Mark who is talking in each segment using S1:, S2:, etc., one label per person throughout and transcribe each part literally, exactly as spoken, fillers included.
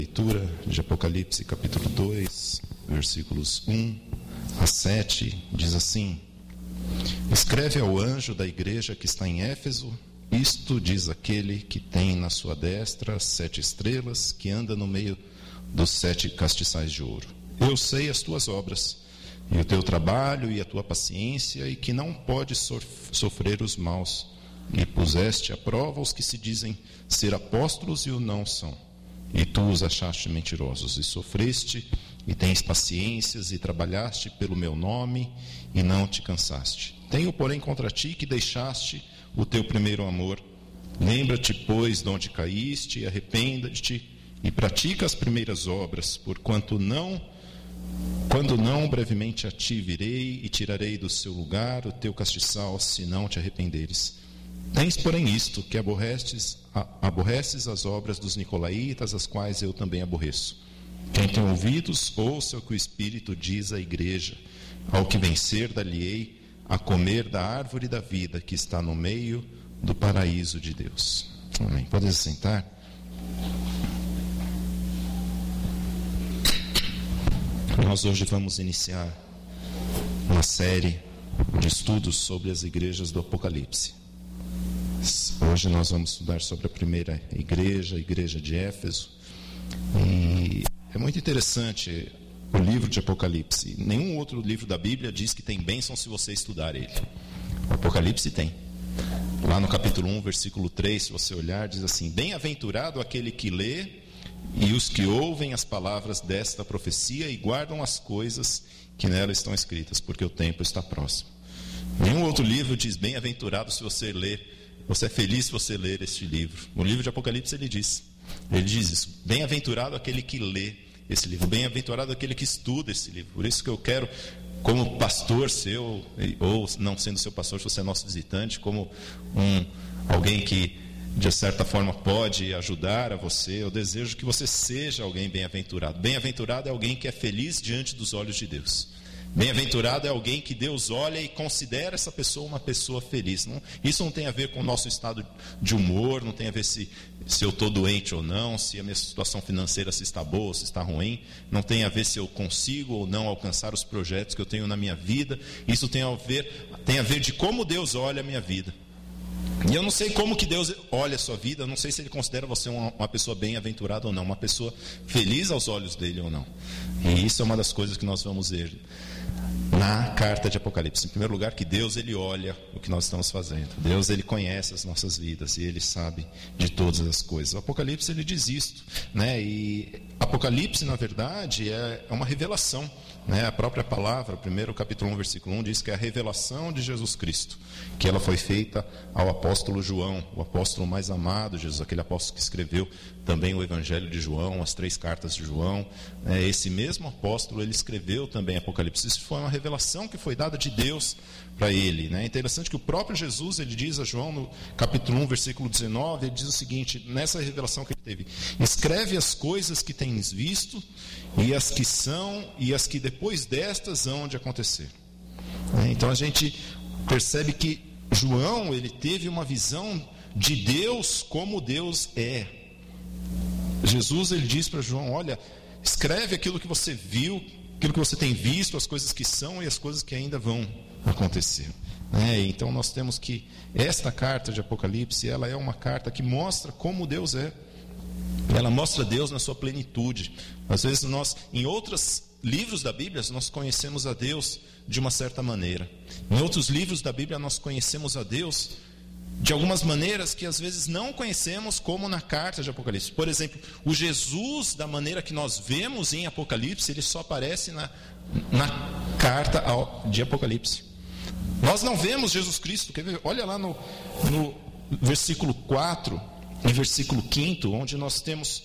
S1: Leitura de Apocalipse capítulo dois, versículos um a sete, diz assim: Escreve ao anjo da igreja que está em Éfeso, isto diz aquele que tem na sua destra sete estrelas, que anda no meio dos sete castiçais de ouro. Eu sei as tuas obras, e o teu trabalho e a tua paciência, e que não podes sofrer os maus, e puseste à prova os que se dizem ser apóstolos e o não são. E tu os achaste mentirosos, e sofreste, e tens paciências, e trabalhaste pelo meu nome, e não te cansaste. Tenho, porém, contra ti que deixaste o teu primeiro amor. Lembra-te, pois, de onde caíste, e arrependa-te, e pratica as primeiras obras, porquanto não, quando não, brevemente a ti virei, e tirarei do seu lugar o teu castiçal, se não te arrependeres. Tens, porém, isto, que aborreces, aborreces as obras dos nicolaítas, as quais eu também aborreço. Quem tem ouvidos, ouça o que o Espírito diz à igreja. Ao que vencer, dar-lhe-ei a comer da árvore da vida, que está no meio do paraíso de Deus. Amém. Pode se sentar. Nós hoje vamos iniciar uma série de estudos sobre as igrejas do Apocalipse. Hoje nós vamos estudar sobre a primeira igreja, a igreja de Éfeso. E é muito interessante o livro de Apocalipse. Nenhum outro livro da Bíblia diz que tem bênção se você estudar ele. O Apocalipse tem. Lá no capítulo um, versículo três, se você olhar, diz assim: Bem-aventurado aquele que lê e os que ouvem as palavras desta profecia e guardam as coisas que nela estão escritas, porque o tempo está próximo. Nenhum outro livro diz bem-aventurado se você ler. Você é feliz se você ler este livro. No livro de Apocalipse ele diz, ele diz isso: bem-aventurado aquele que lê esse livro, bem-aventurado aquele que estuda esse livro. Por isso que eu quero, como pastor seu, ou não sendo seu pastor, se você é nosso visitante, como um, alguém que de certa forma pode ajudar a você, eu desejo que você seja alguém bem-aventurado. Bem-aventurado é alguém que é feliz diante dos olhos de Deus. Bem-aventurado é alguém que Deus olha e considera essa pessoa uma pessoa feliz. Não, isso não tem a ver com o nosso estado de humor, não tem a ver se, se eu estou doente ou não, se a minha situação financeira se está boa ou se está ruim, não tem a ver se eu consigo ou não alcançar os projetos que eu tenho na minha vida. Isso tem a ver, tem a ver de como Deus olha a minha vida. E eu não sei como que Deus olha a sua vida, eu não sei se Ele considera você uma, uma pessoa bem-aventurada ou não, uma pessoa feliz aos olhos dEle ou não. E isso é uma das coisas que nós vamos ver na carta de Apocalipse. Em primeiro lugar, que Deus, Ele olha o que nós estamos fazendo. Deus, Ele conhece as nossas vidas e Ele sabe de todas as coisas. O Apocalipse, Ele diz isto, né? E Apocalipse, na verdade, é uma revelação, né? A própria palavra, primeiro capítulo um, versículo um, diz que é a revelação de Jesus Cristo, que ela foi feita ao apóstolo João, o apóstolo mais amado de Jesus, aquele apóstolo que escreveu também o Evangelho de João, as três cartas de João. Esse mesmo apóstolo, ele escreveu também Apocalipse. Isso foi uma revelação que foi dada de Deus para ele. É interessante que o próprio Jesus, ele diz a João no capítulo um, versículo dezenove, ele diz o seguinte, nessa revelação que ele teve: escreve as coisas que tens visto, e as que são, e as que depois destas hão de acontecer. Então a gente percebe que João, ele teve uma visão de Deus como Deus é. Jesus, ele diz para João: olha, escreve aquilo que você viu, aquilo que você tem visto, as coisas que são e as coisas que ainda vão acontecer. É, então nós temos que, esta carta de Apocalipse, ela é uma carta que mostra como Deus é. Ela mostra Deus na sua plenitude. Às vezes nós, em outros livros da Bíblia, nós conhecemos a Deus de uma certa maneira. Em outros livros da Bíblia nós conhecemos a Deus de algumas maneiras que às vezes não conhecemos, como na carta de Apocalipse. Por exemplo, o Jesus, da maneira que nós vemos em Apocalipse, ele só aparece na, na carta de Apocalipse. Nós não vemos Jesus Cristo. Quer ver? Olha lá no, no versículo quatro e versículo cinco, onde nós temos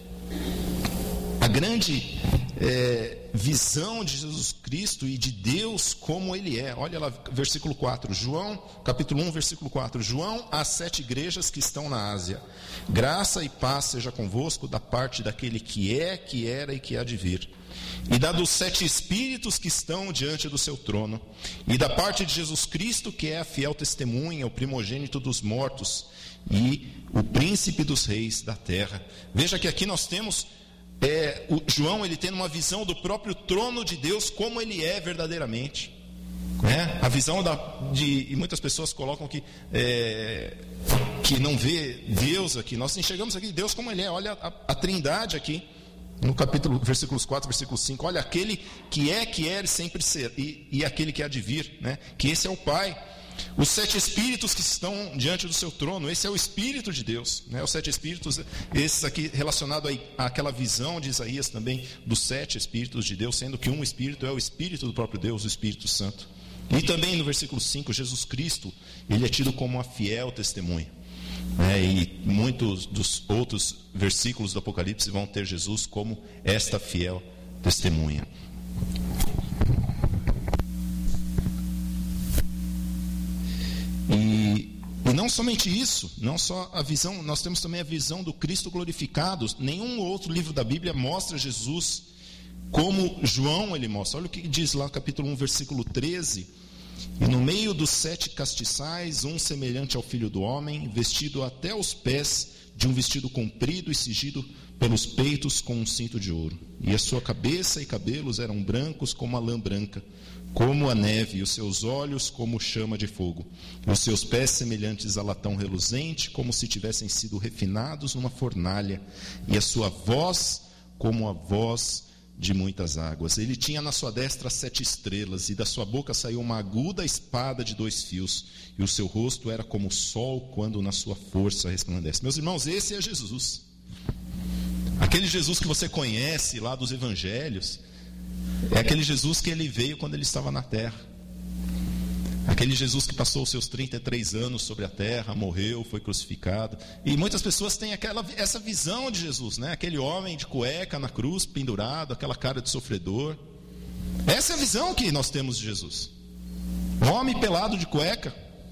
S1: a grande é, visão de Jesus Cristo e de Deus como Ele é. Olha lá, versículo quatro, João, capítulo um, versículo quatro. João, às sete igrejas que estão na Ásia: graça e paz seja convosco da parte daquele que é, que era e que há de vir, e da dos sete espíritos que estão diante do seu trono, e da parte de Jesus Cristo, que é a fiel testemunha, o primogênito dos mortos e o príncipe dos reis da terra. Veja que aqui nós temos é, o João ele tendo uma visão do próprio trono de Deus, como ele é verdadeiramente. É, a visão da, de, e muitas pessoas colocam que, é, que não vê Deus aqui. Nós enxergamos aqui Deus como ele é. Olha a, a trindade aqui, no capítulo, versículos quatro, versículo cinco. Olha, aquele que é, que era e sempre ser, e, e aquele que há de vir, né? Que esse é o Pai. Os sete espíritos que estão diante do seu trono, esse é o Espírito de Deus, né? Os sete espíritos, esses aqui relacionado àquela visão de Isaías também, dos sete espíritos de Deus, sendo que um espírito é o Espírito do próprio Deus, o Espírito Santo. E também no versículo cinco, Jesus Cristo, ele é tido como uma fiel testemunha, né? E muitos dos outros versículos do Apocalipse vão ter Jesus como esta fiel testemunha. E, e não somente isso, não só a visão, nós temos também a visão do Cristo glorificado. Nenhum outro livro da Bíblia mostra Jesus como João ele mostra. Olha o que diz lá, capítulo um, versículo treze. E no meio dos sete castiçais, um semelhante ao Filho do Homem, vestido até os pés de um vestido comprido e cingido pelos peitos com um cinto de ouro. E a sua cabeça e cabelos eram brancos como a lã branca, como a neve, e os seus olhos como chama de fogo, e os seus pés semelhantes a latão reluzente, como se tivessem sido refinados numa fornalha, e a sua voz como a voz de muitas águas. Ele tinha na sua destra sete estrelas, e da sua boca saiu uma aguda espada de dois fios, e o seu rosto era como o sol quando na sua força resplandece. Meus irmãos, esse é Jesus. Aquele Jesus que você conhece lá dos evangelhos, é aquele Jesus que ele veio quando ele estava na terra. Aquele Jesus que passou os seus trinta e três anos sobre a terra, morreu, foi crucificado. E muitas pessoas têm aquela, essa visão de Jesus, né? Aquele homem de cueca na cruz, pendurado, aquela cara de sofredor. Essa é a visão que nós temos de Jesus. Um homem pelado de cueca.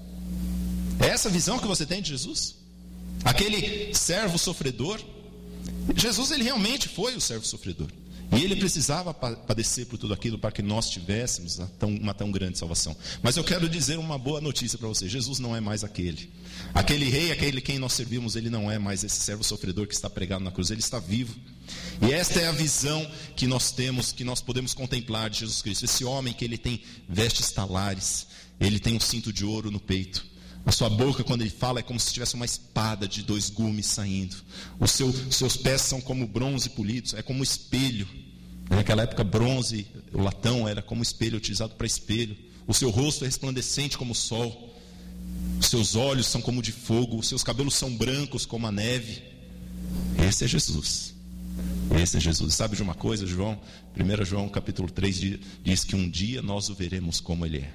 S1: É essa a visão que você tem de Jesus? Aquele servo sofredor. Jesus, ele realmente foi o servo sofredor. E ele precisava padecer por tudo aquilo para que nós tivéssemos uma tão, uma tão grande salvação. Mas eu quero dizer uma boa notícia para você. Jesus não é mais aquele. Aquele rei, aquele quem nós servimos, ele não é mais esse servo sofredor que está pregado na cruz. Ele está vivo. E esta é a visão que nós temos, que nós podemos contemplar de Jesus Cristo. Esse homem que ele tem vestes talares, ele tem um cinto de ouro no peito. A sua boca, quando ele fala, é como se tivesse uma espada de dois gumes saindo. Os seu, seus pés são como bronze polidos, é como espelho. Naquela época, bronze, o latão, era como espelho, utilizado para espelho. O seu rosto é resplandecente como o sol. Os seus olhos são como de fogo. Os seus cabelos são brancos como a neve. Esse é Jesus. Esse é Jesus. Sabe de uma coisa, João? primeiro João capítulo três diz que um dia nós o veremos como ele é.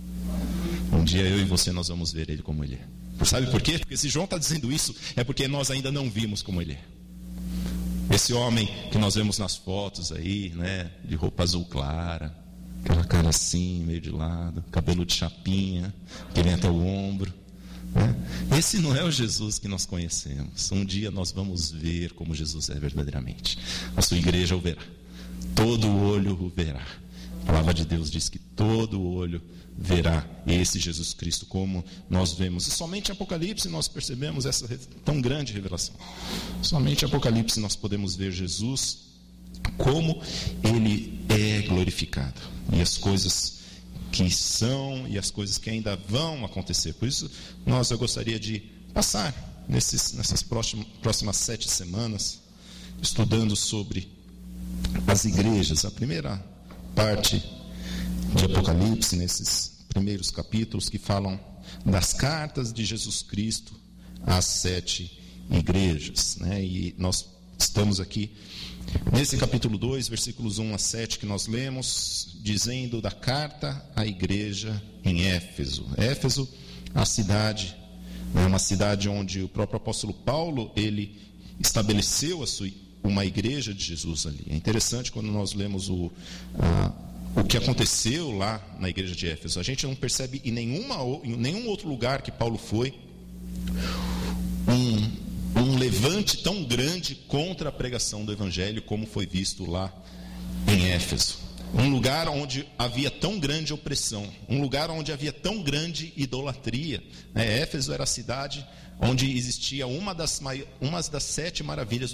S1: Um dia eu e você nós vamos ver ele como ele é. Sabe por quê? Porque se João está dizendo isso, é porque nós ainda não vimos como ele é. Esse homem que nós vemos nas fotos aí, né, de roupa azul clara, aquela cara assim, meio de lado, cabelo de chapinha, que vem até o ombro, né? Esse não é o Jesus que nós conhecemos. Um dia nós vamos ver como Jesus é verdadeiramente. A sua igreja o verá. Todo olho o verá. A palavra de Deus diz que todo olho verá esse Jesus Cristo como nós vemos. E somente em Apocalipse nós percebemos essa tão grande revelação. Somente em Apocalipse nós podemos ver Jesus como ele é glorificado. E as coisas que são e as coisas que ainda vão acontecer. Por isso, nós eu gostaria de passar nesses, nessas próximas, próximas sete semanas estudando sobre as igrejas. A primeira parte de Apocalipse, nesses primeiros capítulos que falam das cartas de Jesus Cristo às sete igrejas, né? E nós estamos aqui nesse capítulo dois, versículos um a sete, que nós lemos, dizendo da carta à igreja em Éfeso. Éfeso, a cidade, né, uma cidade onde o próprio apóstolo Paulo, ele estabeleceu a sua, uma igreja de Jesus ali. É interessante quando nós lemos o, a, o que aconteceu lá na igreja de Éfeso. A gente não percebe em, nenhuma, em nenhum outro lugar que Paulo foi um, um levante tão grande contra a pregação do evangelho como foi visto lá em Éfeso. Um lugar onde havia tão grande opressão, um lugar onde havia tão grande idolatria, né? Éfeso era a cidade onde existia uma das, uma das sete maravilhas do mundo, que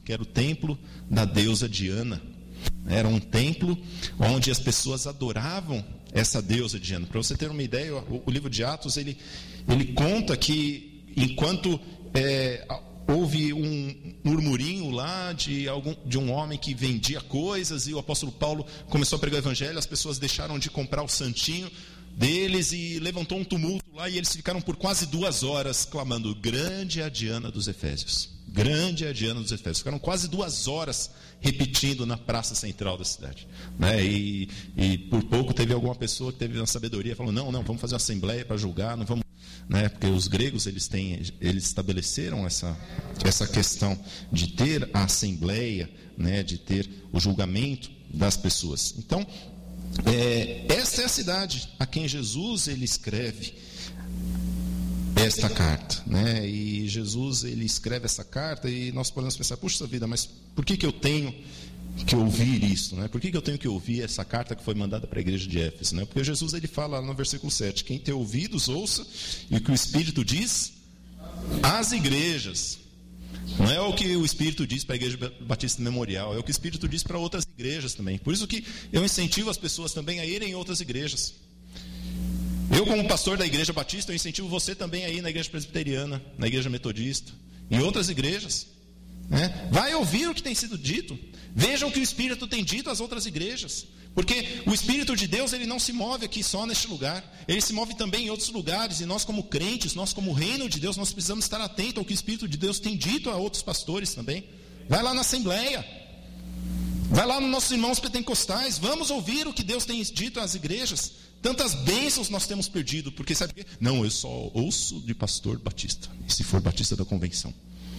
S1: que era o templo da deusa Diana. Era um templo onde as pessoas adoravam essa deusa Diana. Para você ter uma ideia, o, o livro de Atos, ele, ele conta que enquanto é, houve um murmurinho lá de, algum, de um homem que vendia coisas, e o apóstolo Paulo começou a pregar o evangelho, as pessoas deixaram de comprar o santinho deles e levantou um tumulto lá, e eles ficaram por quase duas horas clamando: grande é a Diana dos Efésios, grande é a Diana dos Efésios. Ficaram quase duas horas repetindo na praça central da cidade, né? e, e por pouco teve alguma pessoa que teve uma sabedoria, falou: não, não, vamos fazer uma assembleia para julgar, não vamos, né? Porque os gregos eles têm, eles estabeleceram essa, essa questão de ter a assembleia, né? De ter o julgamento das pessoas. Então, É, esta é a cidade a quem Jesus ele escreve esta carta, né? E Jesus ele escreve essa carta e nós podemos pensar: puxa vida, mas por que que eu tenho que ouvir isso, né? Por que que eu tenho que ouvir essa carta que foi mandada para a igreja de Éfeso, né? Porque Jesus ele fala no versículo sete: quem tem ouvidos ouça e o que o Espírito diz às igrejas. Não é o que o Espírito diz para a Igreja Batista Memorial, é o que o Espírito diz para outras igrejas também. Por isso que eu incentivo as pessoas também a irem em outras igrejas. Eu, como pastor da Igreja Batista, eu incentivo você também a ir na Igreja Presbiteriana, na Igreja Metodista, em outras igrejas, né? Vai ouvir o que tem sido dito, veja o que o Espírito tem dito às outras igrejas. Porque o Espírito de Deus ele não se move aqui só neste lugar, ele se move também em outros lugares, e nós como crentes, nós como reino de Deus, nós precisamos estar atentos ao que o Espírito de Deus tem dito a outros pastores também. Vai lá na assembleia, vai lá nos nossos irmãos pentecostais, vamos ouvir o que Deus tem dito às igrejas. Tantas bênçãos nós temos perdido, porque sabe por quê? Não, eu só ouço de pastor batista, e se for batista da convenção.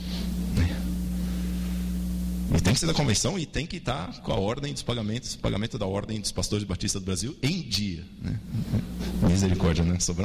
S1: E tem que ser da convenção e tem que estar com a ordem dos pagamentos, pagamento da ordem dos pastores batistas do Brasil em dia, né? Misericórdia, né? Sobrão.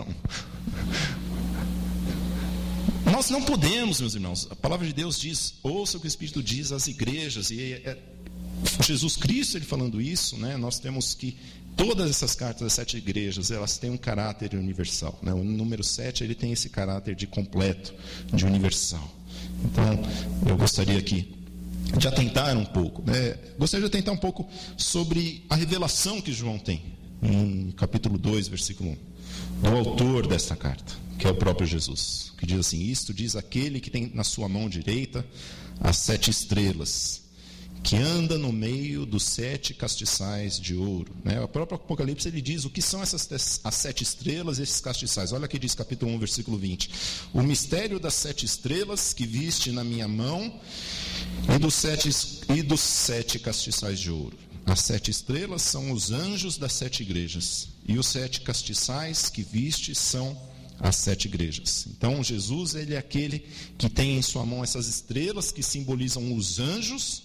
S1: Nós não podemos, meus irmãos. A palavra de Deus diz: ouça o que o Espírito diz às igrejas. E é Jesus Cristo ele falando isso, né? Nós temos que todas essas cartas das sete igrejas, elas têm um caráter universal, né? O número sete ele tem esse caráter de completo, de universal. Então, eu gostaria aqui de atentar um pouco, né? Gostaria de atentar um pouco sobre a revelação que João tem, em capítulo dois, versículo um, do autor desta carta, que é o próprio Jesus, que diz assim: isto diz aquele que tem na sua mão direita as sete estrelas, que anda no meio dos sete castiçais de ouro, né? O próprio Apocalipse ele diz o que são essas as sete estrelas, esses castiçais. Olha aqui diz capítulo um, versículo vinte: o mistério das sete estrelas que viste na minha mão e dos sete, e dos sete castiçais de ouro. As sete estrelas são os anjos das sete igrejas, e os sete castiçais que viste são as sete igrejas. Então Jesus ele é aquele que tem em sua mão essas estrelas que simbolizam os anjos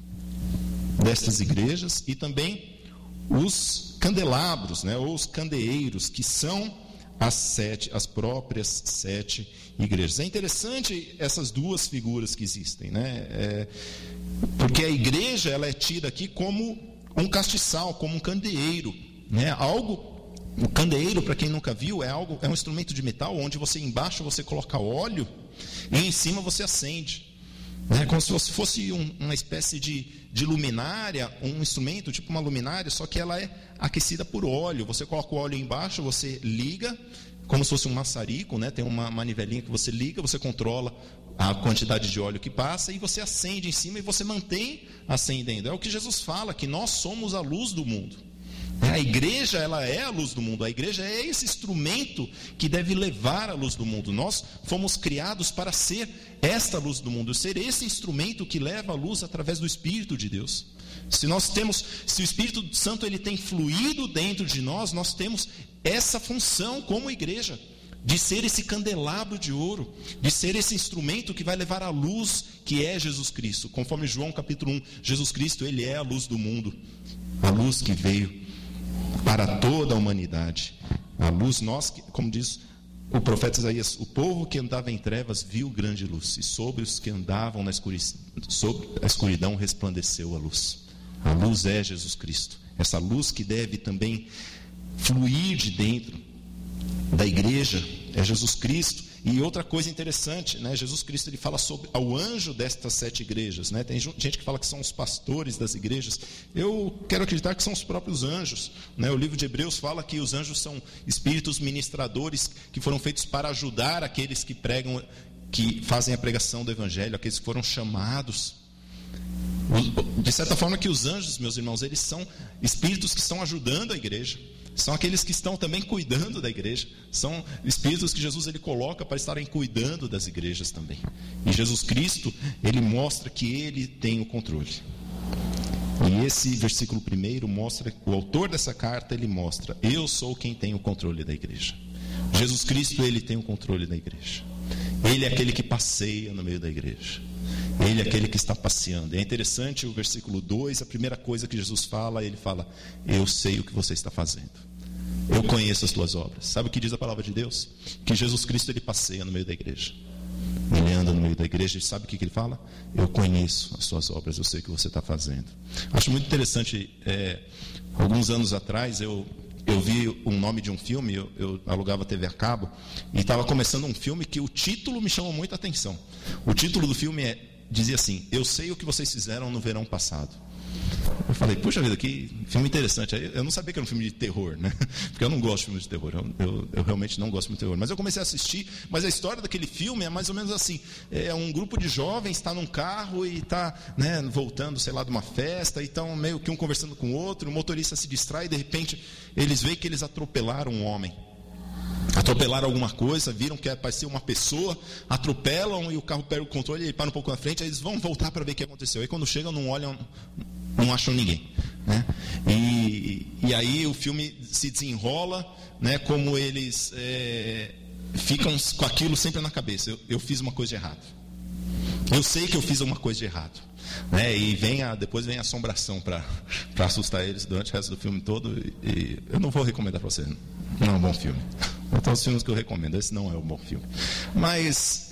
S1: destas igrejas, e também os candelabros, né, ou os candeeiros, que são as sete, as próprias sete igrejas. É interessante essas duas figuras que existem, né? É, porque a igreja ela é tida aqui como um castiçal, como um candeeiro, né? Algo, o candeeiro, para quem nunca viu, é algo, é um instrumento de metal onde você embaixo você coloca óleo e em cima você acende. É como se fosse um, uma espécie de, de luminária, um instrumento tipo uma luminária, só que ela é aquecida por óleo. Você coloca o óleo embaixo, você liga, como se fosse um maçarico, né? Tem uma manivelinha que você liga, você controla a quantidade de óleo que passa e você acende em cima e você mantém acendendo. É o que Jesus fala, que nós somos a luz do mundo. A igreja ela é a luz do mundo, a igreja é esse instrumento que deve levar a luz do mundo. Nós fomos criados para ser esta luz do mundo, ser esse instrumento que leva a luz através do Espírito de Deus. Se nós temos, se o Espírito Santo ele tem fluído dentro de nós, nós temos essa função como igreja, de ser esse candelabro de ouro, de ser esse instrumento que vai levar a luz que é Jesus Cristo. Conforme João capítulo um, Jesus Cristo ele é a luz do mundo, a luz que veio para toda a humanidade. A luz, nós, como diz o profeta Isaías, o povo que andava em trevas viu grande luz, e sobre os que andavam na escuridão, sobre a escuridão resplandeceu a luz. A luz é Jesus Cristo. Essa luz que deve também fluir de dentro da igreja, é Jesus Cristo. E outra coisa interessante, né? Jesus Cristo ele fala sobre ao anjo destas sete igrejas, né? Tem gente que fala que são os pastores das igrejas. Eu quero acreditar que são os próprios anjos, né? O livro de Hebreus fala que os anjos são espíritos ministradores que foram feitos para ajudar aqueles que pregam, que fazem a pregação do evangelho, aqueles que foram chamados. De certa forma que os anjos, meus irmãos, eles são espíritos que estão ajudando a igreja. São aqueles que estão também cuidando da igreja. São espíritos que Jesus ele coloca para estarem cuidando das igrejas também. E Jesus Cristo, ele mostra que ele tem o controle. E esse versículo primeiro mostra, o autor dessa carta, ele mostra: eu sou quem tem o controle da igreja. Jesus Cristo, ele tem o controle da igreja. Ele é aquele que passeia no meio da igreja. Ele é aquele que está passeando. É interessante o versículo dois, a primeira coisa que Jesus fala, ele fala: eu sei o que você está fazendo. Eu conheço as tuas obras. Sabe o que diz a palavra de Deus? Que Jesus Cristo ele passeia no meio da igreja. Ele anda no meio da igreja e sabe o que ele fala? Eu conheço as suas obras, eu sei o que você está fazendo. Acho muito interessante, é, alguns anos atrás eu, eu vi o nome de um filme, eu, eu alugava T V a cabo, e estava começando um filme que o título me chamou muita atenção. O título do filme é, dizia assim: eu sei o que vocês fizeram no verão passado. Eu falei, puxa vida, que filme interessante. Eu não sabia que era um filme de terror, né? Porque eu não gosto de filmes de terror. Eu, eu, eu realmente não gosto de terror. Mas eu comecei a assistir, mas a história daquele filme é mais ou menos assim: é um grupo de jovens está num carro e está, né, voltando, sei lá, de uma festa, e estão meio que um conversando com o outro, o motorista se distrai e de repente eles veem que eles atropelaram um homem. Atropelaram alguma coisa, viram que parecia uma pessoa, atropelam e o carro perde o controle, ele para um pouco na frente, aí eles vão voltar para ver o que aconteceu. Aí quando chegam, não olham, não acham ninguém, né? E, e aí o filme se desenrola, né, como eles é, ficam com aquilo sempre na cabeça: eu, eu fiz uma coisa de errado. Eu sei que eu fiz uma coisa de errado, né? E vem a, depois vem a assombração para assustar eles durante o resto do filme todo. E, e eu não vou recomendar para você, não é um bom filme. Então os filmes que eu recomendo, esse não é um bom filme. Mas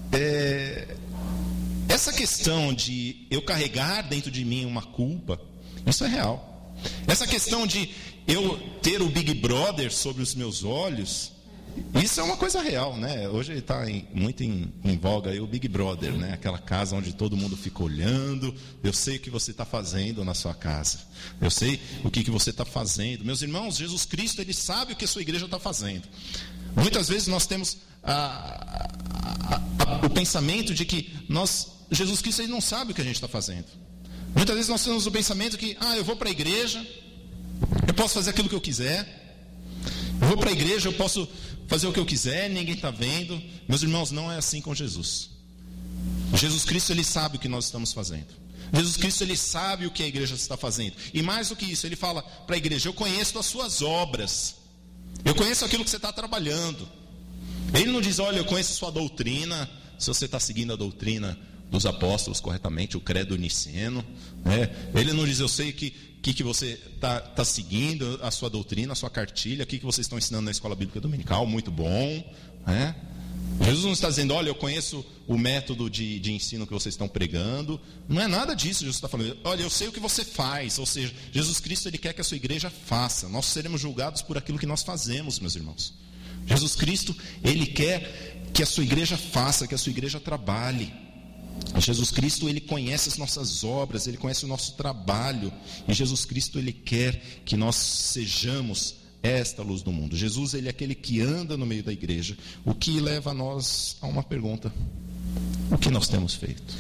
S1: é, essa questão de eu carregar dentro de mim uma culpa, isso é real. Essa questão de eu ter o Big Brother sobre os meus olhos, isso é uma coisa real, né? Hoje está muito em, em voga aí o Big Brother, né? Aquela casa onde todo mundo fica olhando. Eu sei o que você está fazendo na sua casa. Eu sei o que, que você está fazendo. Meus irmãos, Jesus Cristo, ele sabe o que a sua igreja está fazendo. Muitas vezes nós temos a, a, a, o pensamento de que nós, Jesus Cristo, ele não sabe o que a gente está fazendo. Muitas vezes nós temos o pensamento que, ah, eu vou para a igreja, eu posso fazer aquilo que eu quiser. Eu vou para a igreja, eu posso fazer o que eu quiser, ninguém está vendo. Meus irmãos, não é assim com Jesus. Jesus Cristo, ele sabe o que nós estamos fazendo. Jesus Cristo, ele sabe o que a igreja está fazendo. E mais do que isso, ele fala para a igreja: eu conheço as suas obras. Eu conheço aquilo que você está trabalhando. Ele não diz: olha, eu conheço a sua doutrina, se você está seguindo a doutrina dos apóstolos corretamente, o credo niceno, né? Ele não diz: eu sei que que, que você está tá seguindo a sua doutrina, a sua cartilha, o que, que vocês estão ensinando na escola bíblica dominical, muito bom, né? Jesus não está dizendo: olha, eu conheço o método de, de ensino que vocês estão pregando. Não é nada disso. Jesus está falando: olha, eu sei o que você faz. Ou seja, Jesus Cristo, ele quer que a sua igreja faça. Nós seremos julgados por aquilo que nós fazemos, meus irmãos. Jesus Cristo, ele quer que a sua igreja faça, que a sua igreja trabalhe. Jesus Cristo, ele conhece as nossas obras, ele conhece o nosso trabalho. E Jesus Cristo, ele quer que nós sejamos esta luz do mundo. Jesus, ele é aquele que anda no meio da igreja. O que leva a nós a uma pergunta: o que nós temos feito?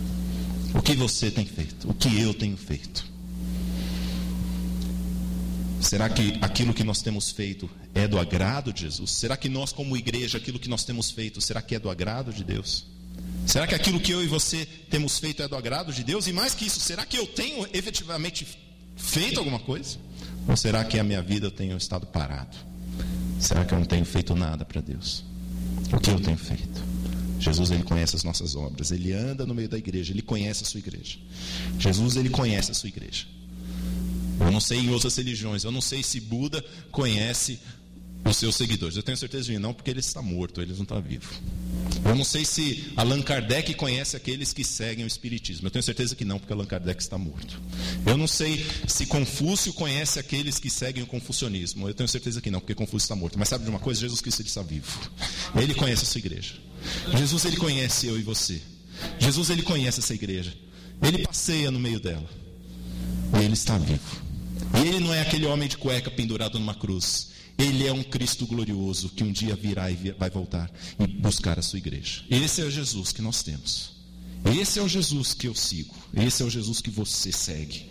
S1: O que você tem feito? O que eu tenho feito? Será que aquilo que nós temos feito é do agrado de Jesus? Será que nós, como igreja, aquilo que nós temos feito, será que é do agrado de Deus? Será que aquilo que eu e você temos feito é do agrado de Deus? E mais que isso, será que eu tenho efetivamente feito alguma coisa? Ou será que a minha vida eu tenho estado parado? Será que eu não tenho feito nada para Deus? O que eu tenho feito? Jesus, ele conhece as nossas obras. Ele anda no meio da igreja, ele conhece a sua igreja. Jesus, ele conhece a sua igreja. Eu não sei em outras religiões, eu não sei se Buda conhece os seus seguidores. Eu tenho certeza de não, porque ele está morto, ele não está vivo. Eu não sei se Allan Kardec conhece aqueles que seguem o Espiritismo. Eu tenho certeza que não, porque Allan Kardec está morto. Eu não sei se Confúcio conhece aqueles que seguem o confucionismo. Eu tenho certeza que não, porque Confúcio está morto. Mas sabe de uma coisa? Jesus Cristo ele está vivo. Ele conhece essa igreja. Jesus ele conhece eu e você. Jesus ele conhece essa igreja. Ele passeia no meio dela. E ele está vivo. E ele não é aquele homem de cueca pendurado numa cruz. Ele é um Cristo glorioso que um dia virá e vai voltar e buscar a sua igreja. Esse é o Jesus que nós temos. Esse é o Jesus que eu sigo. Esse é o Jesus que você segue.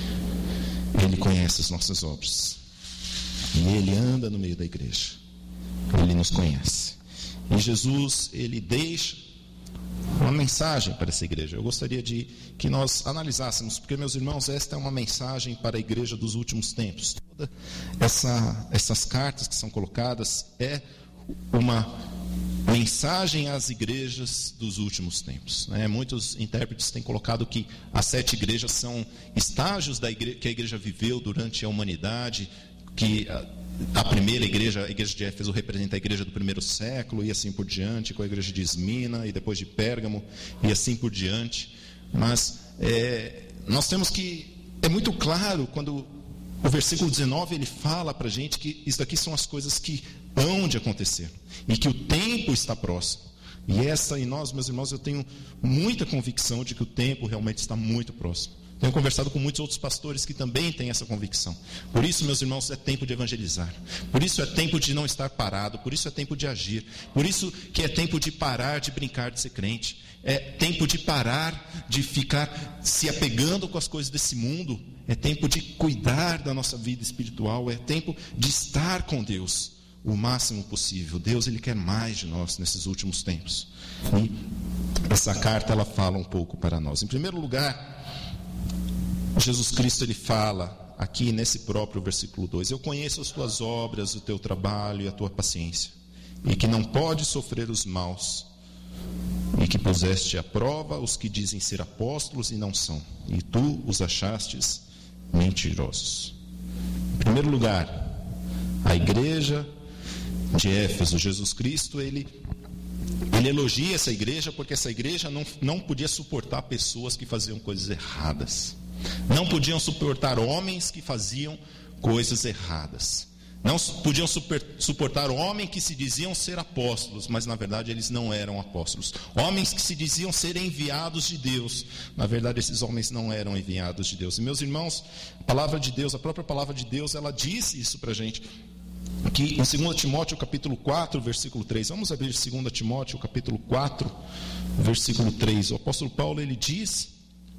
S1: Ele conhece as nossas obras. E ele anda no meio da igreja. Ele nos conhece. E Jesus, ele deixa uma mensagem para essa igreja. Eu gostaria de que nós analisássemos, porque, meus irmãos, esta é uma mensagem para a igreja dos últimos tempos. Toda essa, essas cartas que são colocadas é uma mensagem às igrejas dos últimos tempos, né? Muitos intérpretes têm colocado que as sete igrejas são estágios da igreja, que a igreja viveu durante a humanidade, que a primeira igreja, a igreja de Éfeso, representa a igreja do primeiro século, e assim por diante, com a igreja de Esmina, e depois de Pérgamo, e assim por diante. Mas é, nós temos que, é muito claro, quando o versículo dezenove, ele fala para a gente que isso daqui são as coisas que hão de acontecer, e que o tempo está próximo. E essa, em nós, meus irmãos, eu tenho muita convicção de que o tempo realmente está muito próximo. Tenho conversado com muitos outros pastores que também têm essa convicção. Por isso, meus irmãos, é tempo de evangelizar. Por isso é tempo de não estar parado. Por isso é tempo de agir. Por isso que é tempo de parar de brincar de ser crente. É tempo de parar de ficar se apegando com as coisas desse mundo. É tempo de cuidar da nossa vida espiritual. É tempo de estar com Deus o máximo possível. Deus, ele quer mais de nós nesses últimos tempos. E essa carta, ela fala um pouco para nós. Em primeiro lugar, Jesus Cristo, ele fala aqui nesse próprio versículo dois: eu conheço as tuas obras, o teu trabalho e a tua paciência, e que não pode sofrer os maus, e que puseste à prova os que dizem ser apóstolos e não são, e tu os achastes mentirosos. Em primeiro lugar, a igreja de Éfeso, Jesus Cristo, ele, ele elogia essa igreja, porque essa igreja não, não podia suportar pessoas que faziam coisas erradas. Não podiam suportar homens que faziam coisas erradas. Não podiam super, suportar homens que se diziam ser apóstolos, mas na verdade eles não eram apóstolos. Homens que se diziam ser enviados de Deus, na verdade esses homens não eram enviados de Deus. E, meus irmãos, a palavra de Deus, a própria palavra de Deus, ela disse isso para a gente. Aqui em segundo Timóteo capítulo quatro, versículo três. Vamos abrir segundo Timóteo capítulo quatro, versículo três. O apóstolo Paulo, ele diz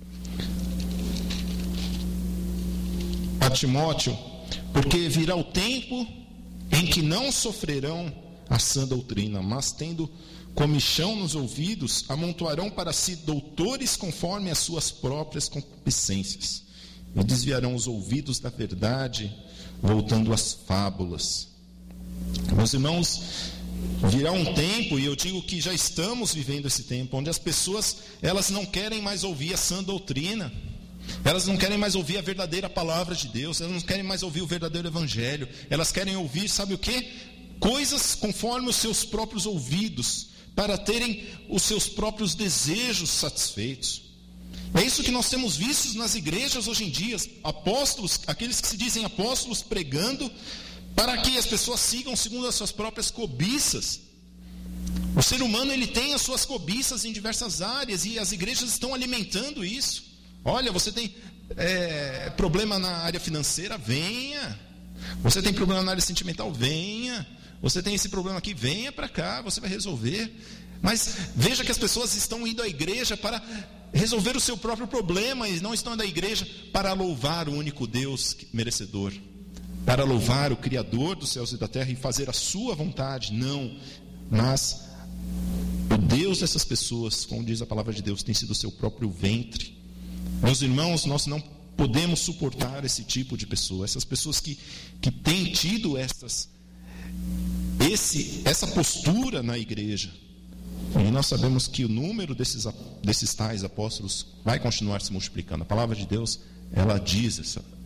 S1: a Timóteo: porque virá o tempo em que não sofrerão a sã doutrina, mas tendo comichão nos ouvidos, amontoarão para si doutores conforme as suas próprias concupiscências, e desviarão os ouvidos da verdade, voltando às fábulas. Meus irmãos, virá um tempo, e eu digo que já estamos vivendo esse tempo, onde as pessoas, elas não querem mais ouvir a sã doutrina. Elas não querem mais ouvir a verdadeira palavra de Deus. Elas não querem mais ouvir o verdadeiro evangelho. Elas querem ouvir, sabe o quê? Coisas conforme os seus próprios ouvidos, para terem os seus próprios desejos satisfeitos. É isso que nós temos visto nas igrejas hoje em dia. Apóstolos, aqueles que se dizem apóstolos, pregando para que as pessoas sigam segundo as suas próprias cobiças. O ser humano, ele tem as suas cobiças em diversas áreas, e as igrejas estão alimentando isso. Olha, você tem é, problema na área financeira? Venha. Você tem problema na área sentimental? Venha. Você tem esse problema aqui? Venha para cá, você vai resolver. Mas veja que as pessoas estão indo à igreja para resolver o seu próprio problema, e não estão indo à igreja para louvar o único Deus merecedor, para louvar o Criador dos céus e da terra e fazer a sua vontade. Não, mas o Deus dessas pessoas, como diz a palavra de Deus, tem sido o seu próprio ventre. Meus irmãos, nós não podemos suportar esse tipo de pessoa, essas pessoas que, que têm tido essas, esse, essa postura na igreja. E nós sabemos que o número desses, desses tais apóstolos vai continuar se multiplicando. A palavra de Deus, ela diz essa,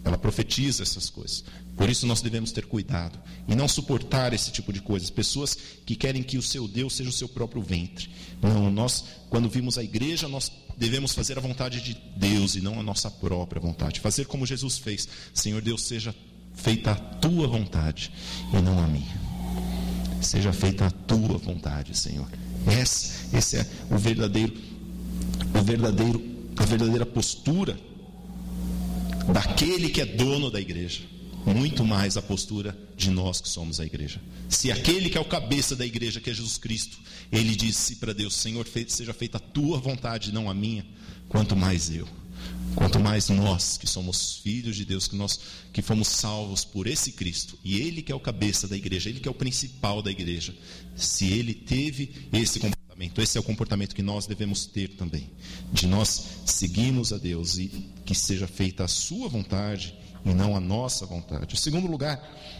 S1: ela profetiza essas coisas. Por isso nós devemos ter cuidado e não suportar esse tipo de coisas. Pessoas que querem que o seu Deus seja o seu próprio ventre. Não, nós, quando vimos a igreja, nós devemos fazer a vontade de Deus e não a nossa própria vontade. Fazer como Jesus fez. Senhor Deus, seja feita a tua vontade e não a minha. Seja feita a tua vontade, Senhor. Esse, esse é o verdadeiro, o verdadeiro, a verdadeira postura daquele que é dono da igreja. Muito mais a postura de nós que somos a igreja. Se aquele que é o cabeça da igreja, que é Jesus Cristo, ele disse para Deus: Senhor, seja feita a tua vontade, não a minha, quanto mais eu. Quanto mais nós, que somos filhos de Deus, que nós que fomos salvos por esse Cristo, e Ele que é o cabeça da igreja, Ele que é o principal da igreja, se Ele teve esse comportamento, esse é o comportamento que nós devemos ter também, de nós seguirmos a Deus e que seja feita a sua vontade e não a nossa vontade. Em segundo lugar,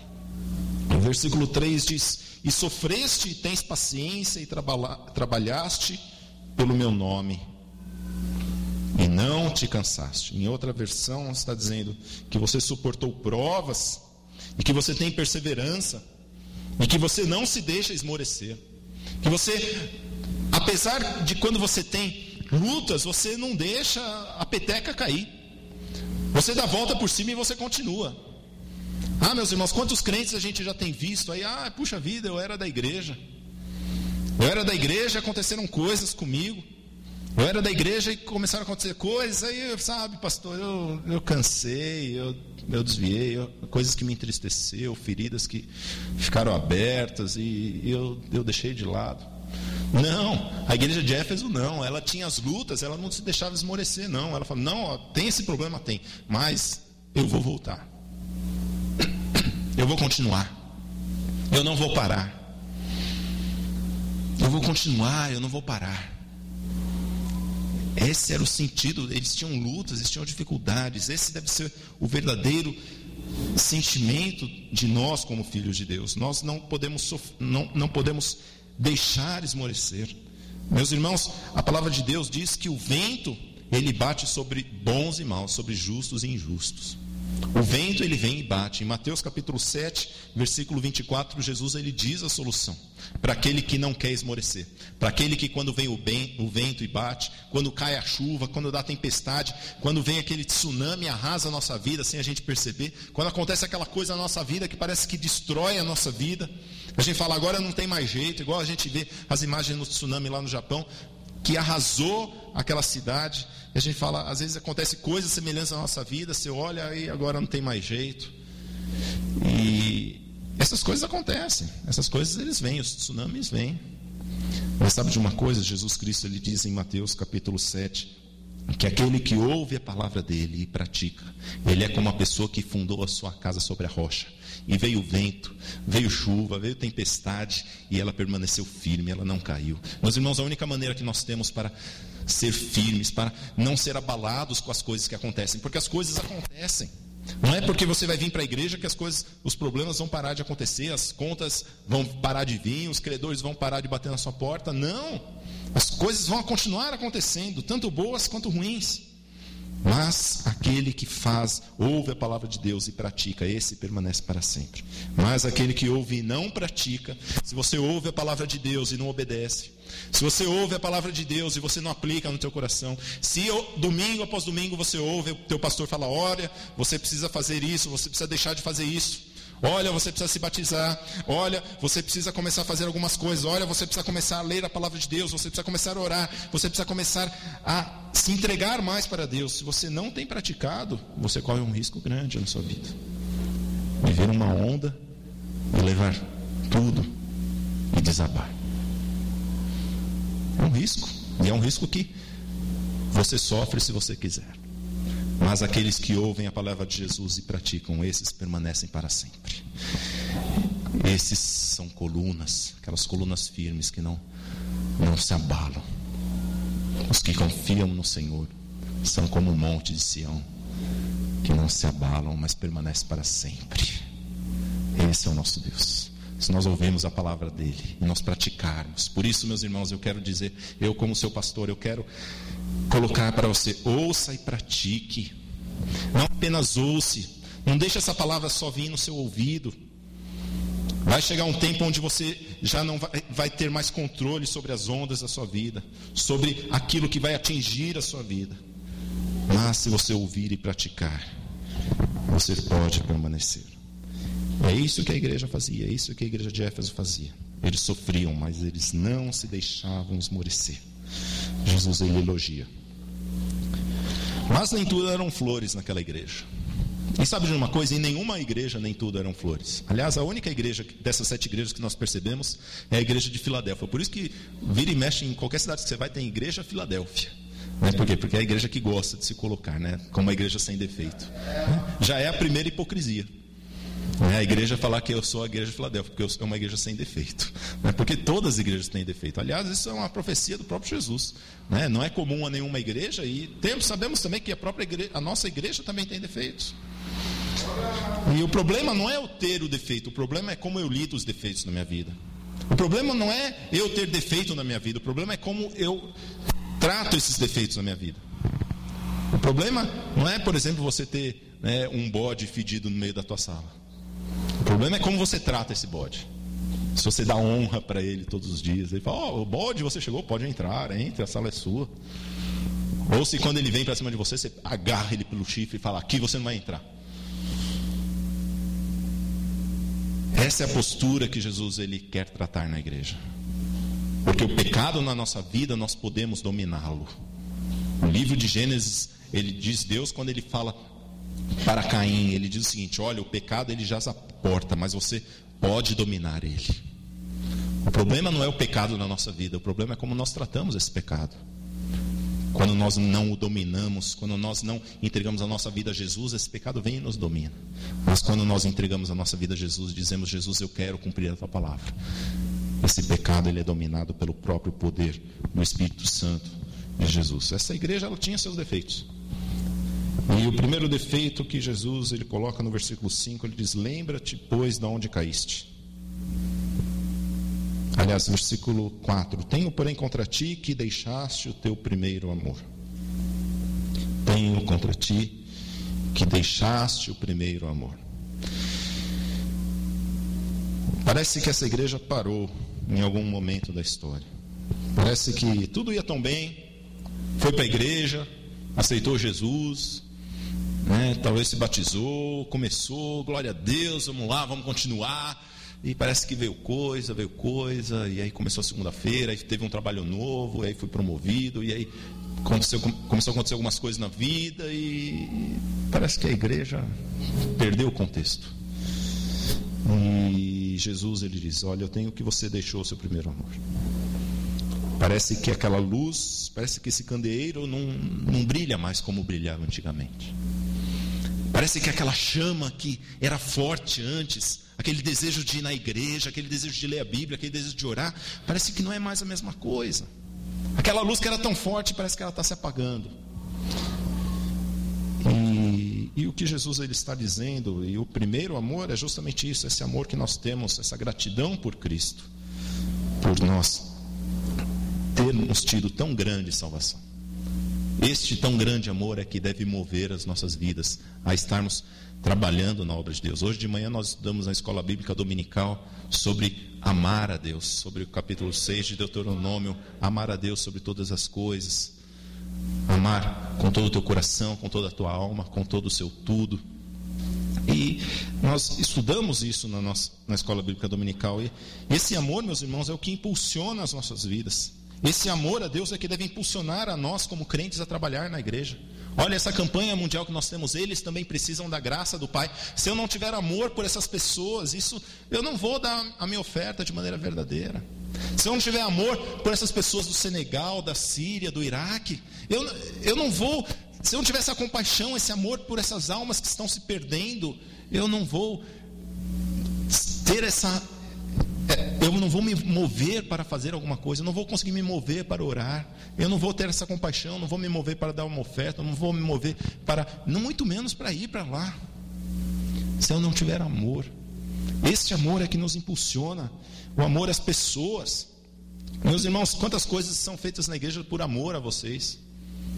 S1: o versículo três diz: e sofreste e tens paciência e trabalha, trabalhaste pelo meu nome e não te cansaste. Em outra versão está dizendo que você suportou provas e que você tem perseverança e que você não se deixa esmorecer, que você, apesar de quando você tem lutas, você não deixa a peteca cair, você dá a volta por cima e você continua. Ah, meus irmãos, quantos crentes a gente já tem visto aí? Ah, puxa vida, eu era da igreja eu era da igreja, aconteceram coisas comigo. Eu era da igreja e começaram a acontecer coisas, aí, sabe, pastor, eu, eu cansei, eu, eu desviei, eu, coisas que me entristeceu, feridas que ficaram abertas e eu, eu deixei de lado. Não, a igreja de Éfeso não, ela tinha as lutas, ela não se deixava esmorecer, não. Ela falou: não, ó, tem esse problema, tem, mas eu vou voltar, eu vou continuar, eu não vou parar, eu vou continuar, eu não vou parar. Esse era o sentido. Eles tinham lutas, eles tinham dificuldades. Esse deve ser o verdadeiro sentimento de nós como filhos de Deus. Nós não podemos, sof- não, não podemos deixar esmorecer. Meus irmãos, a palavra de Deus diz que o vento, ele bate sobre bons e maus, sobre justos e injustos. O vento, ele vem e bate. Em Mateus capítulo sete, versículo vinte e quatro, Jesus, ele diz a solução para aquele que não quer esmorecer, para aquele que quando vem o, bem, o vento e bate, quando cai a chuva, quando dá tempestade, quando vem aquele tsunami e arrasa a nossa vida sem a gente perceber, quando acontece aquela coisa na nossa vida que parece que destrói a nossa vida, a gente fala: agora não tem mais jeito, igual a gente vê as imagens do tsunami lá no Japão, que arrasou aquela cidade. E a gente fala, às vezes acontece coisas semelhantes na nossa vida, você olha e agora não tem mais jeito. E essas coisas acontecem, essas coisas eles vêm, os tsunamis vêm. Mas sabe de uma coisa? Jesus Cristo, ele diz em Mateus capítulo sete, que aquele que ouve a palavra dele e pratica, ele é como a pessoa que fundou a sua casa sobre a rocha. E veio vento, veio chuva, veio tempestade, e ela permaneceu firme, ela não caiu. Meus irmãos, a única maneira que nós temos para ser firmes, para não ser abalados com as coisas que acontecem, porque as coisas acontecem. Não é porque você vai vir para a igreja que as coisas, os problemas vão parar de acontecer, as contas vão parar de vir, os credores vão parar de bater na sua porta. Não, as coisas vão continuar acontecendo, tanto boas quanto ruins. Mas aquele que faz, ouve a palavra de Deus e pratica, esse permanece para sempre. Mas aquele que ouve e não pratica, se você ouve a palavra de Deus e não obedece, se você ouve a palavra de Deus e você não aplica no teu coração, se eu, domingo após domingo você ouve o teu pastor falar: olha, você precisa fazer isso, você precisa deixar de fazer isso, olha, você precisa se batizar, olha, você precisa começar a fazer algumas coisas, olha, você precisa começar a ler a palavra de Deus, você precisa começar a orar, você precisa começar a se entregar mais para Deus. Se você não tem praticado, você corre um risco grande na sua vida, viver uma onda e levar tudo e desabar. É um risco, e é um risco que você sofre se você quiser. Mas aqueles que ouvem a palavra de Jesus e praticam, esses permanecem para sempre. Esses são colunas, aquelas colunas firmes que não, não se abalam. Os que confiam no Senhor são como o monte de Sião, que não se abalam, mas permanecem para sempre. Esse é o nosso Deus. Se nós ouvirmos a palavra dele e nós praticarmos. Por isso, meus irmãos, eu quero dizer, eu como seu pastor, eu quero colocar para você: ouça e pratique. Não apenas ouça, Não deixe essa palavra só vir no seu ouvido. Vai chegar um tempo onde você já não vai, vai ter mais controle sobre as ondas da sua vida, sobre aquilo que vai atingir a sua vida. Mas se você ouvir e praticar, você pode permanecer. É isso que a igreja fazia, é isso que a igreja de Éfeso fazia. Eles sofriam, mas eles não se deixavam esmorecer. Jesus, ele elogia. Mas nem tudo eram flores naquela igreja. E sabe de uma coisa? Em nenhuma igreja nem tudo eram flores. Aliás, a única igreja dessas sete igrejas que nós percebemos é a igreja de Filadélfia. Por isso que vira e mexe em qualquer cidade que você vai, tem igreja Filadélfia. Né? Por quê? Porque é a igreja que gosta de se colocar, né? Como uma igreja sem defeito. Já é a primeira hipocrisia. É a igreja falar que eu sou a igreja de Filadélfia, porque eu sou uma igreja sem defeito. Né? Porque todas as igrejas têm defeito. Aliás, isso é uma profecia do próprio Jesus. Né? Não é comum a nenhuma igreja, e temos, sabemos também que a, própria igreja, a nossa igreja também tem defeitos. E o problema não é eu ter o defeito, o problema é como eu lido os defeitos na minha vida. O problema não é eu ter defeito na minha vida, o problema é como eu trato esses defeitos na minha vida. O problema não é, por exemplo, você ter, né, um bode fedido no meio da tua sala. O problema é como você trata esse bode. Se você dá honra para ele todos os dias, ele fala: ó, oh, o bode, você chegou, pode entrar, entre, a sala é sua. Ou se quando ele vem para cima de você, você agarra ele pelo chifre e fala: aqui você não vai entrar. Essa é a postura que Jesus ele quer tratar na igreja. Porque o pecado na nossa vida, nós podemos dominá-lo. O livro de Gênesis, ele diz, Deus, quando ele fala para Caim, ele diz o seguinte: olha, o pecado ele jaz à porta, mas você pode dominar ele. O problema não é o pecado na nossa vida, o problema é como nós tratamos esse pecado. Quando nós não o dominamos, quando nós não entregamos a nossa vida a Jesus, esse pecado vem e nos domina. Mas quando nós entregamos a nossa vida a Jesus, dizemos: Jesus, eu quero cumprir a tua palavra, esse pecado ele é dominado pelo próprio poder do Espírito Santo de Jesus. Essa igreja ela tinha seus defeitos. E o primeiro defeito que Jesus ele coloca no versículo cinco, ele diz: lembra-te, pois, de onde caíste. Aliás, versículo quatro: tenho, porém, contra ti que deixaste o teu primeiro amor. Tenho contra ti que deixaste o primeiro amor. Parece que essa igreja parou em algum momento da história. Parece que tudo ia tão bem, foi para a igreja, aceitou Jesus, né? Talvez se batizou, começou, glória a Deus, vamos lá, vamos continuar. E parece que veio coisa, veio coisa, e aí começou a segunda-feira, aí teve um trabalho novo, aí foi promovido, e aí aconteceu, começou a acontecer algumas coisas na vida, e parece que a igreja perdeu o contexto. E Jesus ele diz: olha, eu tenho que você deixou o seu primeiro amor. Parece que aquela luz, parece que esse candeeiro não, não brilha mais como brilhava antigamente. Parece que aquela chama que era forte antes, aquele desejo de ir na igreja, aquele desejo de ler a Bíblia, aquele desejo de orar, parece que não é mais a mesma coisa. Aquela luz que era tão forte, parece que ela está se apagando. E, e o que Jesus ele está dizendo, e o primeiro amor é justamente isso, esse amor que nós temos, essa gratidão por Cristo, por nós termos tido tão grande salvação. Este tão grande amor é que deve mover as nossas vidas a estarmos trabalhando na obra de Deus. Hoje de manhã nós estudamos na escola bíblica dominical sobre amar a Deus, sobre o capítulo seis de Deuteronômio, amar a Deus sobre todas as coisas, amar com todo o teu coração, com toda a tua alma, com todo o seu tudo. E nós estudamos isso na, nossa, na escola bíblica dominical, e esse amor, meus irmãos, é o que impulsiona as nossas vidas. Esse amor a Deus é que deve impulsionar a nós como crentes a trabalhar na igreja. Olha, essa campanha mundial que nós temos, eles também precisam da graça do Pai. Se eu não tiver amor por essas pessoas, isso, eu não vou dar a minha oferta de maneira verdadeira. Se eu não tiver amor por essas pessoas do Senegal, da Síria, do Iraque, eu, eu não vou, se eu não tiver essa compaixão, esse amor por essas almas que estão se perdendo, eu não vou ter essa... Eu não vou me mover para fazer alguma coisa, eu não vou conseguir me mover para orar, eu não vou ter essa compaixão, não vou me mover para dar uma oferta, eu não vou me mover para, não muito menos para ir para lá, se eu não tiver amor. Este amor é que nos impulsiona, o amor às pessoas. Meus irmãos, quantas coisas são feitas na igreja por amor a vocês?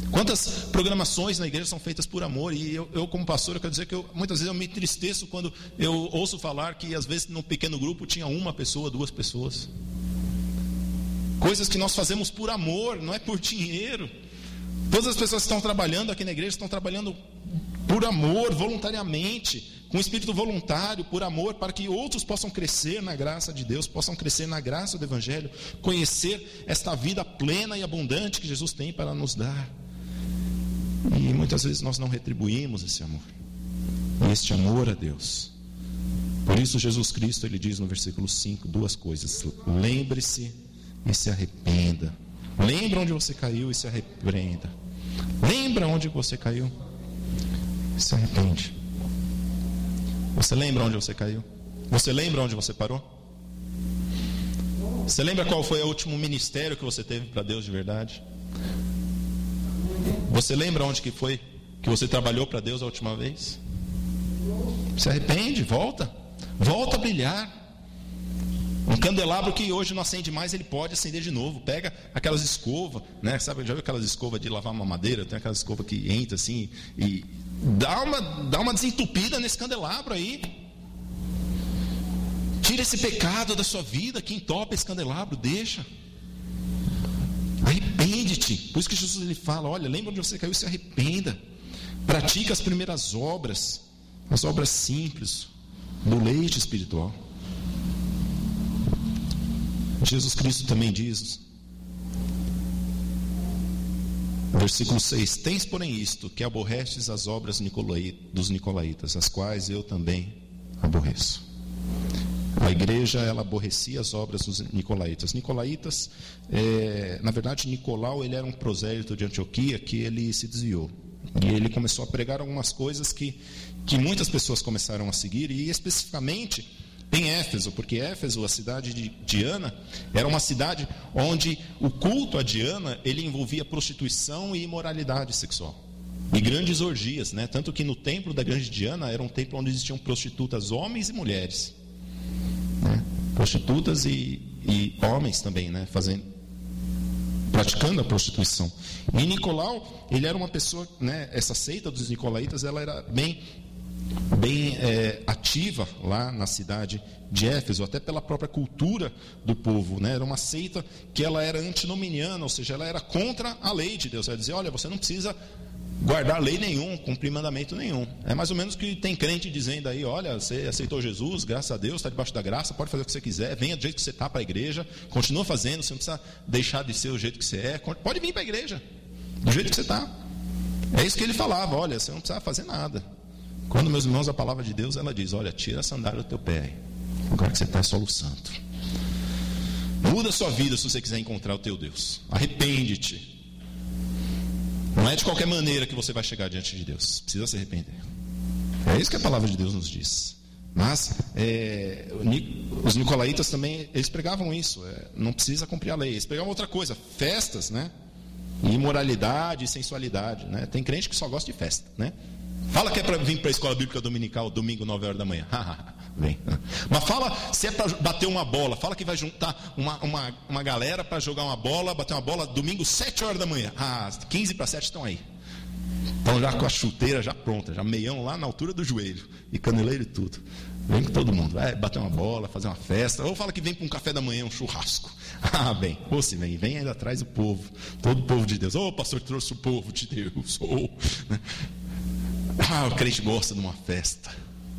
S1: Quantas programações na igreja são feitas por amor? E eu, eu como pastor, eu quero dizer que eu, muitas vezes eu me entristeço quando eu ouço falar que às vezes num pequeno grupo tinha uma pessoa, duas pessoas. Coisas que nós fazemos por amor, não é por dinheiro. Todas as pessoas que estão trabalhando aqui na igreja estão trabalhando por amor, voluntariamente, com espírito voluntário, por amor, para que outros possam crescer na graça de Deus, possam crescer na graça do Evangelho, conhecer esta vida plena e abundante que Jesus tem para nos dar. E muitas vezes nós não retribuímos esse amor, este amor a Deus. Por isso Jesus Cristo, ele diz no versículo cinco, duas coisas: lembre-se e se arrependa. Lembra onde você caiu e se arrependa. Lembra onde você caiu e se arrepende. Você lembra onde você caiu? Você lembra onde você parou? Você lembra qual foi o último ministério que você teve para Deus de verdade? Você lembra onde que foi que você trabalhou para Deus a última vez? Se arrepende, volta. Volta a brilhar. Um candelabro que hoje não acende mais, ele pode acender de novo. Pega aquelas escovas, né? Sabe, já viu aquelas escovas de lavar uma madeira? Tem aquelas escovas que entra assim e dá uma, dá uma desentupida nesse candelabro aí. Tira esse pecado da sua vida que entope esse candelabro, deixa. Arrepende-te. Por isso que Jesus ele fala: olha, lembra onde você caiu e se arrependa. Pratica as primeiras obras, as obras simples do leite espiritual. Jesus Cristo também diz, versículo seis: tens porém isto, que aborreces as obras dos nicolaítas, as quais eu também aborreço. A igreja, ela aborrecia as obras dos nicolaítas. Nicolaítas, é, na verdade, Nicolau, ele era um prosélito de Antioquia que ele se desviou. E ele começou a pregar algumas coisas que, que muitas pessoas começaram a seguir, e especificamente em Éfeso, porque Éfeso, a cidade de Diana, era uma cidade onde o culto a Diana, ele envolvia prostituição e imoralidade sexual. E grandes orgias, né? Tanto que no templo da grande Diana, era um templo onde existiam prostitutas, homens e mulheres. Né? Prostitutas e, e homens também, né? Fazendo, praticando a prostituição. E Nicolau, ele era uma pessoa, né? Essa seita dos nicolaítas, ela era bem... bem é, ativa lá na cidade de Éfeso, até pela própria cultura do povo, né? Era uma seita que ela era antinominiana, ou seja, ela era contra a lei de Deus. Ela dizia: olha, você não precisa guardar lei nenhum, cumprir mandamento nenhum. É mais ou menos o que tem crente dizendo aí: olha, você aceitou Jesus, graças a Deus, está debaixo da graça, pode fazer o que você quiser, venha do jeito que você está para a igreja, continua fazendo, você não precisa deixar de ser o jeito que você é, pode vir para a igreja, do jeito que você está. É isso que ele falava: olha, você não precisa fazer nada. Quando, meus irmãos, a palavra de Deus, ela diz: olha, tira a sandália do teu pé, o lugar que você está é solo santo. Muda a sua vida se você quiser encontrar o teu Deus. Arrepende-te. Não é de qualquer maneira que você vai chegar diante de Deus. Precisa se arrepender. É isso que a palavra de Deus nos diz. Mas é, os nicolaítas também, eles pregavam isso. É, não precisa cumprir a lei. Eles pregavam outra coisa: festas, né? Imoralidade e sensualidade, né? Tem crente que só gosta de festa, né? Fala que é para vir para a escola bíblica dominical domingo, nove horas da manhã. Vem. Mas fala se é para bater uma bola. Fala que vai juntar uma, uma, uma galera para jogar uma bola, bater uma bola domingo, sete horas da manhã. Ah, quinze para sete estão aí. Estão já com a chuteira já pronta, já meião lá na altura do joelho, e caneleiro e tudo. Vem com todo mundo, vai bater uma bola, fazer uma festa. Ou fala que vem para um café da manhã, um churrasco. Ah, bem, ou se vem, vem ainda atrás o povo, todo o povo de Deus. Ô, oh, pastor, trouxe o povo de Deus. Oh, né? Ah, o crente gosta de uma festa.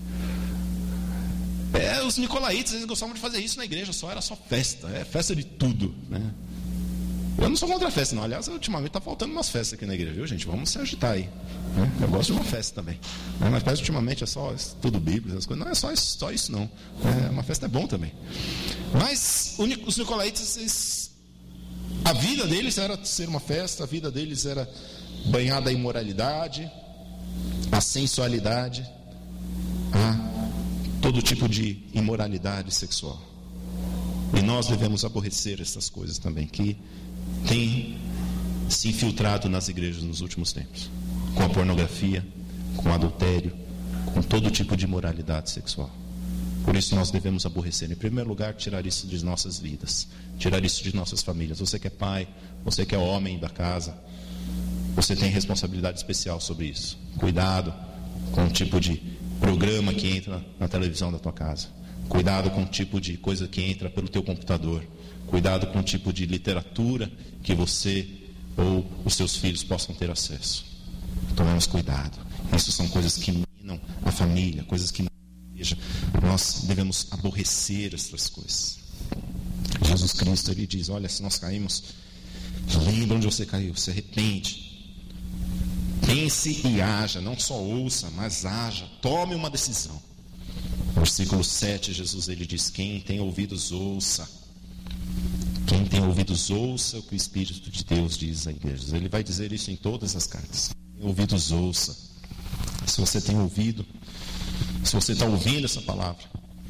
S1: É, os nicolaítas, eles gostavam de fazer isso na igreja, só era só festa, é festa de tudo, né? Eu não sou contra a festa, não. Aliás, ultimamente está faltando umas festas aqui na igreja, viu, gente? Vamos se agitar aí, né? Eu gosto de uma festa também, né? Mas parece que ultimamente é só tudo bíblico, essas coisas. Não é só isso, só isso não. É, uma festa é bom também. Mas os nicolaítas, eles, a vida deles era ser uma festa, a vida deles era banhada em imoralidade, a sensualidade, a todo tipo de imoralidade sexual. E nós devemos aborrecer essas coisas também, que têm se infiltrado nas igrejas nos últimos tempos, com a pornografia, com o adultério, com todo tipo de imoralidade sexual. Por isso nós devemos aborrecer. Em primeiro lugar, tirar isso de nossas vidas, tirar isso de nossas famílias. Você que é pai, você que é homem da casa, Você tem responsabilidade especial sobre isso. Cuidado com o tipo de programa que entra na televisão da tua casa. Cuidado com o tipo de coisa que entra pelo teu computador. Cuidado com o tipo de literatura que você ou os seus filhos possam ter acesso. Tomemos cuidado. Isso são coisas que minam a família, coisas que minam a igreja. Nós devemos aborrecer essas coisas. Jesus Cristo, ele diz, olha, se nós caímos, lembra onde você caiu, se arrepende. Pense e haja, não só ouça, mas haja, tome uma decisão. Versículo sete, Jesus ele diz, quem tem ouvidos ouça. Quem tem ouvidos ouça o que o Espírito de Deus diz à igreja. Ele vai dizer isso em todas as cartas. Quem tem ouvidos ouça. Se você tem ouvido, se você está ouvindo essa palavra,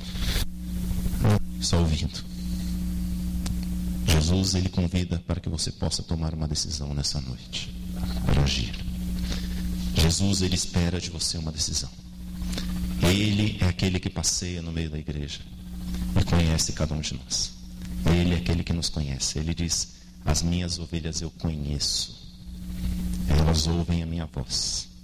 S1: está ouvindo. Jesus ele convida para que você possa tomar uma decisão nessa noite, para agir. Jesus ele espera de você uma decisão. Ele é aquele que passeia no meio da igreja e conhece cada um de nós. Ele é aquele que nos conhece. Ele diz, as minhas ovelhas eu conheço. Elas ouvem a minha voz.